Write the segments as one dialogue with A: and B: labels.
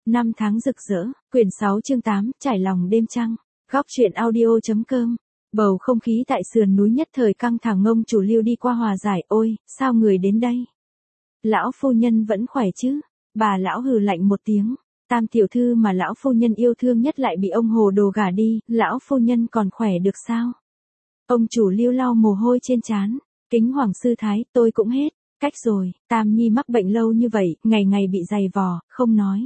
A: Năm tháng rực rỡ, quyển 6 chương 8, trải lòng đêm trăng. Góc truyện audio.com. Bầu không khí tại sườn núi nhất thời căng thẳng, ông chủ Lưu đi qua hòa giải. Ôi, sao người đến đây? Lão phu nhân vẫn khỏe chứ? Bà lão hừ lạnh một tiếng. Tam tiểu thư mà lão phu nhân yêu thương nhất lại bị ông hồ đồ gả đi, lão phu nhân còn khỏe được sao? Ông chủ Lưu lau mồ hôi trên trán. Kính hoàng sư thái, tôi cũng hết cách rồi. Tam nhi mắc bệnh lâu như vậy, ngày ngày bị giày vò, không nói.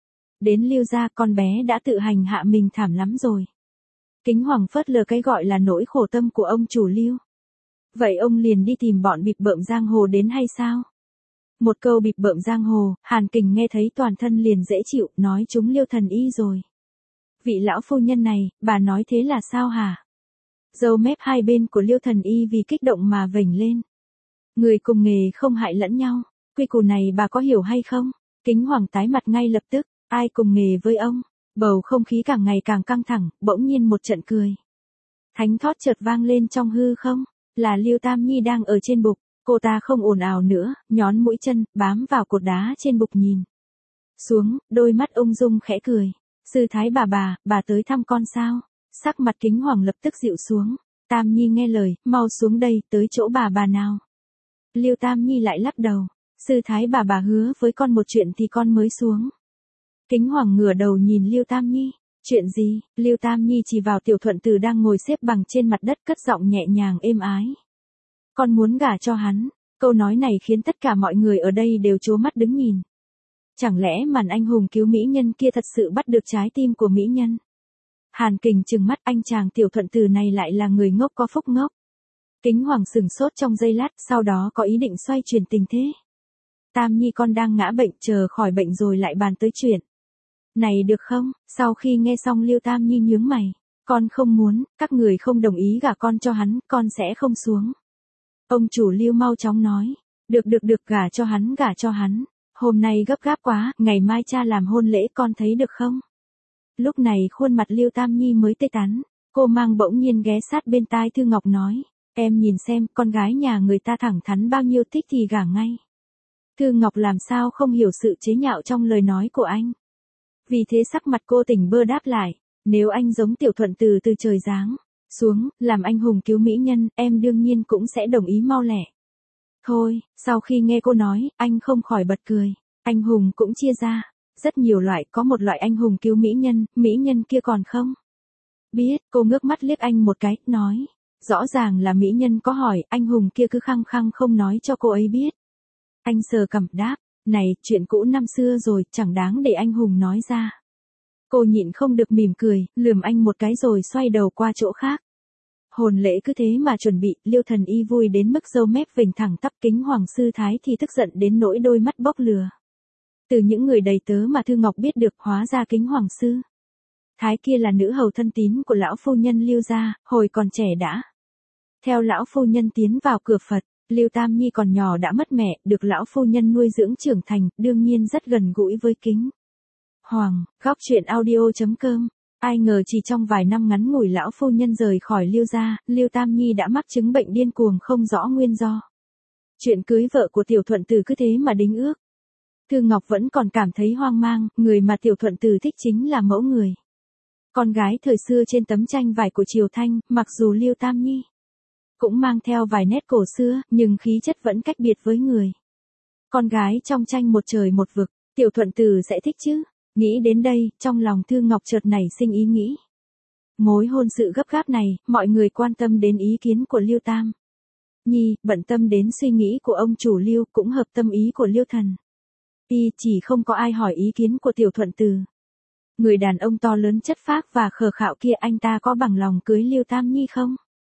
A: Đến Lưu gia, con bé đã tự hành hạ mình thảm lắm rồi. Kính hoàng phớt lờ cái gọi là nỗi khổ tâm của ông chủ Lưu. Vậy ông liền đi tìm bọn bịp bợm giang hồ đến hay sao? Một câu bịp bợm giang hồ, Hàn Kình nghe thấy toàn thân liền dễ chịu, nói chúng Liêu thần y rồi. Vị lão phu nhân này, bà nói thế là sao hả? Râu mép hai bên của Liêu thần y vì kích động mà vểnh lên. Người cùng nghề không hại lẫn nhau, quy củ này bà có hiểu hay không? Kính hoàng tái mặt ngay lập tức, ai cùng nghề với ông? Bầu không khí càng ngày càng căng thẳng, bỗng nhiên một trận cười. Thánh thót chợt vang lên trong hư không, là Liêu Tam Nhi đang ở trên bục, cô ta không ồn ào nữa, nhón mũi chân, bám vào cột đá trên bục nhìn xuống, đôi mắt ung dung khẽ cười. Sư thái bà tới thăm con sao? Sắc mặt kính hoàng lập tức dịu xuống. Tam Nhi nghe lời, mau xuống đây, tới chỗ bà nào. Liêu Tam Nhi lại lắc đầu. Sư thái bà hứa với con một chuyện thì con mới xuống. Kính hoàng ngửa đầu nhìn Liêu Tam Nhi. Chuyện gì? Liêu Tam Nhi chỉ vào Tiểu Thuận Tử đang ngồi xếp bằng trên mặt đất, cất giọng nhẹ nhàng êm ái. Con muốn gả cho hắn. Câu nói này khiến tất cả mọi người ở đây đều trố mắt đứng nhìn. Chẳng lẽ màn anh hùng cứu mỹ nhân kia thật sự bắt được trái tim của mỹ nhân? Hàn Kình trừng mắt, anh chàng Tiểu Thuận Tử này lại là người ngốc có phúc ngốc. Kính hoàng sửng sốt trong giây lát, sau đó có ý định xoay chuyển tình thế. Tam Nhi con đang ngã bệnh, chờ khỏi bệnh rồi lại bàn tới chuyện này được không? Sau khi nghe xong Liêu Tam Nhi nhướng mày. Con không muốn, các người không đồng ý gả con cho hắn, con sẽ không xuống. Ông chủ Liêu mau chóng nói. Được, gả cho hắn. Hôm nay gấp gáp quá, ngày mai cha làm hôn lễ, con thấy được không? Lúc này khuôn mặt Liêu Tam Nhi mới tê tắn. Cô mang bỗng nhiên ghé sát bên tai Thư Ngọc nói. Em nhìn xem, con gái nhà người ta thẳng thắn bao nhiêu, thích thì gả ngay. Thư Ngọc làm sao không hiểu sự chế nhạo trong lời nói của anh. Vì thế sắc mặt cô tỉnh bơ đáp lại. Nếu anh giống Tiểu Thuận Tử từ trời giáng xuống, làm anh hùng cứu mỹ nhân, em đương nhiên cũng sẽ đồng ý mau lẹ. Thôi, sau khi nghe cô nói, anh không khỏi bật cười. Anh hùng cũng chia ra rất nhiều loại, có một loại anh hùng cứu mỹ nhân kia còn không biết. Cô ngước mắt liếc anh một cái, nói. Rõ ràng là mỹ nhân có hỏi, anh hùng kia cứ khăng khăng không nói cho cô ấy biết. Anh sờ cằm đáp. Này, chuyện cũ năm xưa rồi, chẳng đáng để anh hùng nói ra. Cô nhịn không được mỉm cười, lườm anh một cái rồi xoay đầu qua chỗ khác. Hồn lễ cứ thế mà chuẩn bị, Liêu thần y vui đến mức râu mép vểnh thẳng tắp. Kính hoàng sư thái thì tức giận đến nỗi đôi mắt bốc lửa. Từ những người đầy tớ mà Thư Ngọc biết được, hóa ra kính hoàng sư thái kia là nữ hầu thân tín của lão phu nhân Liêu gia, hồi còn trẻ đã theo lão phu nhân tiến vào cửa Phật. Liêu Tam Nhi còn nhỏ đã mất mẹ, được lão phu nhân nuôi dưỡng trưởng thành, đương nhiên rất gần gũi với kính hoàng. Góc truyện audio.com. Ai ngờ chỉ trong vài năm ngắn ngủi lão phu nhân rời khỏi Liêu gia, Liêu Tam Nhi đã mắc chứng bệnh điên cuồng không rõ nguyên do. Chuyện cưới vợ của Tiểu Thuận Tử cứ thế mà đính ước. Thư Ngọc vẫn còn cảm thấy hoang mang, người mà Tiểu Thuận Tử thích chính là mẫu người con gái thời xưa trên tấm tranh vải của Triều Thanh. Mặc dù Liêu Tam Nhi cũng mang theo vài nét cổ xưa, nhưng khí chất vẫn cách biệt với người con gái trong tranh một trời một vực. Tiểu Thuận Tử sẽ thích chứ? Nghĩ đến đây, trong lòng Thư Ngọc chợt nảy sinh ý nghĩ. Mối hôn sự gấp gáp này, mọi người quan tâm đến ý kiến của Liêu Tam Nhi, bận tâm đến suy nghĩ của ông chủ Liêu, cũng hợp tâm ý của Liêu thần y, chỉ không có ai hỏi ý kiến của Tiểu Thuận Tử. Người đàn ông to lớn chất phác và khờ khạo kia, anh ta có bằng lòng cưới Liêu Tam Nhi không?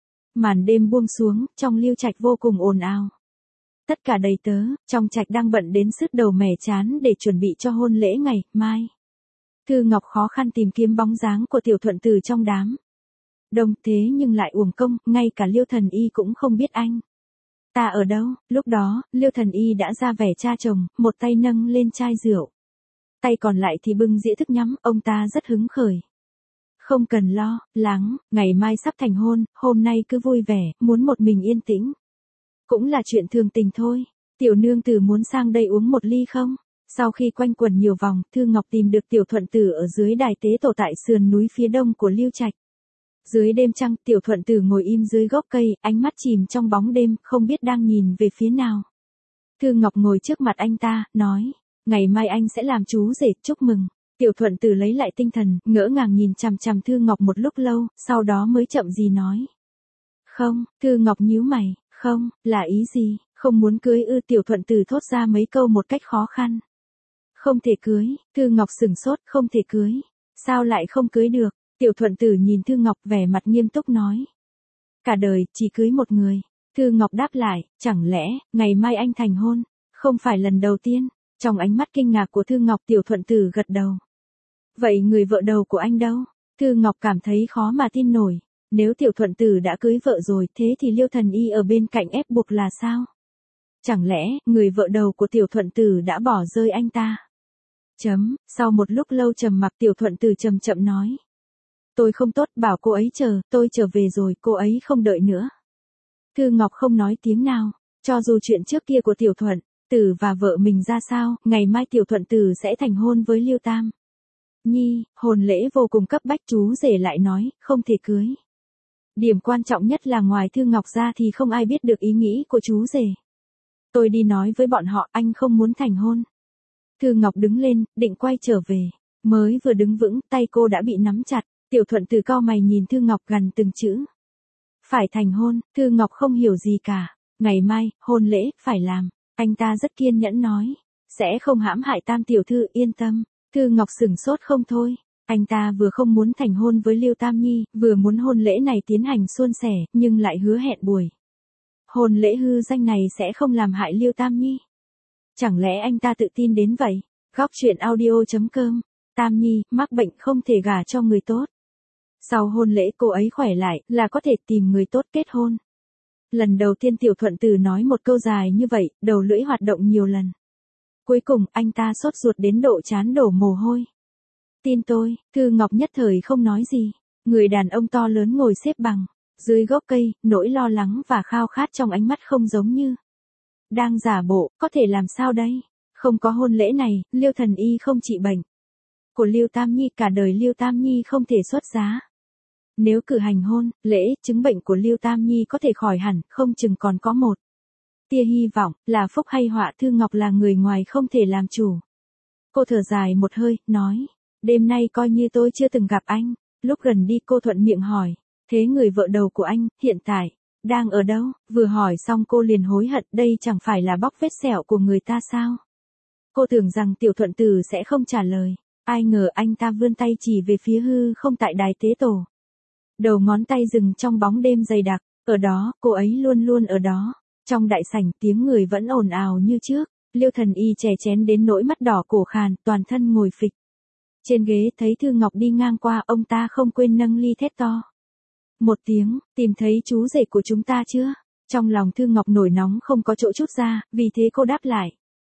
A: Màn đêm buông xuống, trong Liêu trạch vô cùng ồn ào. Tất cả đầy tớ, trong trạch đang bận đến sứt đầu mẻ chán để chuẩn bị cho hôn lễ ngày mai. Thư Ngọc khó khăn tìm kiếm bóng dáng của Tiểu Thuận Tử trong đám đông, thế nhưng lại uổng công, ngay cả Liêu thần y cũng không biết anh ta ở đâu. Lúc đó, Liêu thần y đã ra vẻ cha chồng, một tay nâng lên chai rượu, tay còn lại thì bưng dĩa thức nhắm. Ông ta rất hứng khởi. Không cần lo lắng, ngày mai sắp thành hôn, hôm nay cứ vui vẻ, muốn một mình yên tĩnh cũng là chuyện thường tình thôi. Tiểu nương tử muốn sang đây uống một ly không? Sau khi quanh quẩn nhiều vòng, Thư Ngọc tìm được Tiểu Thuận Tử ở dưới đài tế tổ tại sườn núi phía đông của Lưu Trạch. Dưới đêm trăng, Tiểu Thuận Tử ngồi im dưới gốc cây, ánh mắt chìm trong bóng đêm, không biết đang nhìn về phía nào. Thư Ngọc ngồi trước mặt anh ta, nói, ngày mai anh sẽ làm chú rể, chúc mừng. Tiểu Thuận Tử lấy lại tinh thần, ngỡ ngàng nhìn chằm chằm Thư Ngọc một lúc lâu, sau đó mới chậm gì nói. Không, Thư Ngọc nhíu mày, không, là ý gì, không muốn cưới ư? Tiểu Thuận Tử thốt ra mấy câu một cách khó khăn. Không thể cưới, Thư Ngọc sửng sốt, không thể cưới. Sao lại không cưới được? Tiểu Thuận Tử nhìn Thư Ngọc vẻ mặt nghiêm túc nói. Cả đời, chỉ cưới một người. Thư Ngọc đáp lại, chẳng lẽ, ngày mai anh thành hôn? Không phải lần đầu tiên. Trong ánh mắt kinh ngạc của Thư Ngọc, Tiểu Thuận Tử gật đầu. Vậy người vợ đầu của anh đâu? Thư Ngọc cảm thấy khó mà tin nổi. Nếu Tiểu Thuận Tử đã cưới vợ rồi, thế thì Liêu Thần Y ở bên cạnh ép buộc là sao? Chẳng lẽ, người vợ đầu của Tiểu Thuận Tử đã bỏ rơi anh ta? Sau một lúc lâu trầm mặc, Tiểu Thuận Tử chậm chậm nói. Tôi không tốt, bảo cô ấy chờ, tôi trở về rồi, cô ấy không đợi nữa. Thư Ngọc không nói tiếng nào, cho dù chuyện trước kia của Tiểu Thuận Tử và vợ mình ra sao, ngày mai Tiểu Thuận Tử sẽ thành hôn với Liêu Tam Nhi, hôn lễ vô cùng cấp bách, chú rể lại nói, không thể cưới. Điểm quan trọng nhất là ngoài Thư Ngọc ra thì không ai biết được ý nghĩ của chú rể. Tôi đi nói với bọn họ, anh không muốn thành hôn. Thư Ngọc đứng lên, định quay trở về. Mới vừa đứng vững, tay cô đã bị nắm chặt. Tiểu Thuận Tử cau mày nhìn Thư Ngọc gần từng chữ. Phải thành hôn, Thư Ngọc không hiểu gì cả. Ngày mai, hôn lễ, phải làm. Anh ta rất kiên nhẫn nói. Sẽ không hãm hại Tam tiểu thư, yên tâm. Thư Ngọc sửng sốt không thôi. Anh ta vừa không muốn thành hôn với Liêu Tam Nhi, vừa muốn hôn lễ này tiến hành suôn sẻ, nhưng lại hứa hẹn buổi hôn lễ hư danh này sẽ không làm hại Liêu Tam Nhi. Chẳng lẽ anh ta tự tin đến vậy? Góc truyện audio.com. Tam Nhi, mắc bệnh không thể gả cho người tốt. Sau hôn lễ cô ấy khỏe lại, là có thể tìm người tốt kết hôn. Lần đầu tiên Tiểu Thuận Tử nói một câu dài như vậy, đầu lưỡi hoạt động nhiều lần. Cuối cùng, anh ta sốt ruột đến độ trán đổ mồ hôi. Tin tôi, Thư Ngọc nhất thời không nói gì. Người đàn ông to lớn ngồi xếp bằng dưới gốc cây, nỗi lo lắng và khao khát trong ánh mắt không giống như đang giả bộ, có thể làm sao đây? Không có hôn lễ này, Liêu Thần Y không trị bệnh của Liêu Tam Nhi, cả đời Liêu Tam Nhi không thể xuất giá. Nếu cử hành hôn lễ, chứng bệnh của Liêu Tam Nhi có thể khỏi hẳn, không chừng còn có một tia hy vọng, là phúc hay họa. Thư Ngọc là người ngoài không thể làm chủ. Cô thở dài một hơi, nói, đêm nay coi như tôi chưa từng gặp anh. Lúc gần đi cô thuận miệng hỏi, thế người vợ đầu của anh, hiện tại đang ở đâu? Vừa hỏi xong cô liền hối hận, đây chẳng phải là bóc vết sẹo của người ta sao? Cô tưởng rằng Tiểu Thuận Tử sẽ không trả lời. Ai ngờ anh ta vươn tay chỉ về phía hư không tại đài tế tổ. Đầu ngón tay dừng trong bóng đêm dày đặc. Ở đó, cô ấy luôn luôn ở đó. Trong đại sảnh, tiếng người vẫn ồn ào như trước. Liêu Thần Y chè chén đến nỗi mắt đỏ cổ khàn, toàn thân ngồi phịch trên ghế. Thấy Thư Ngọc đi ngang qua, ông ta không quên nâng ly thét to một tiếng, tìm thấy chú rể của chúng ta chưa? Trong lòng Thư Ngọc nổi nóng không có chỗ trút ra, vì thế cô đáp lại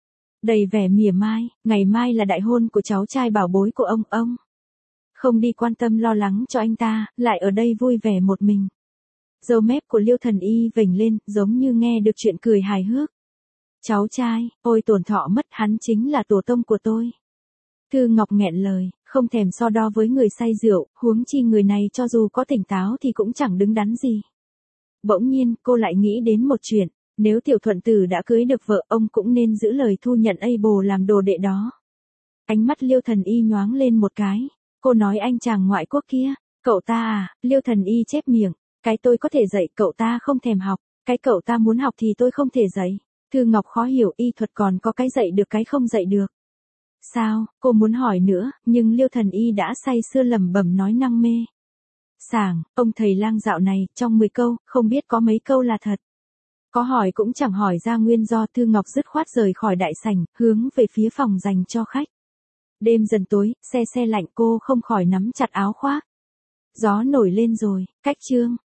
A: đầy vẻ mỉa mai, ngày mai là đại hôn của cháu trai bảo bối của ông không đi quan tâm lo lắng cho anh ta, lại ở đây vui vẻ một mình. Râu mép của Liêu Thần Y vểnh lên, giống như nghe được chuyện cười hài hước. Cháu trai, ôi tổn thọ mất, hắn chính là tổ tông của tôi. Thư Ngọc nghẹn lời, không thèm so đo với người say rượu, huống chi người này cho dù có tỉnh táo thì cũng chẳng đứng đắn gì. Bỗng nhiên, cô lại nghĩ đến một chuyện, nếu Tiểu Thuận Tử đã cưới được vợ, ông cũng nên giữ lời thu nhận Abel làm đồ đệ đó. Ánh mắt Liêu Thần Y nhoáng lên một cái. Cô nói anh chàng ngoại quốc kia, cậu ta à? Liêu Thần Y chép miệng, cái tôi có thể dạy cậu ta không thèm học, cái cậu ta muốn học thì tôi không thể dạy. Thư Ngọc khó hiểu, y thuật còn có cái dạy được cái không dạy được. Sao? Cô muốn hỏi nữa, nhưng Liêu Thần Y đã say sưa lẩm bẩm nói năng mê sảng, ông thầy lang dạo này, trong 10 câu, không biết có mấy câu là thật. Có hỏi cũng chẳng hỏi ra nguyên do. Thư Ngọc dứt khoát rời khỏi đại sảnh, hướng về phía phòng dành cho khách. Đêm dần tối, se lạnh, cô không khỏi nắm chặt áo khoác. Gió nổi lên rồi, cách chương.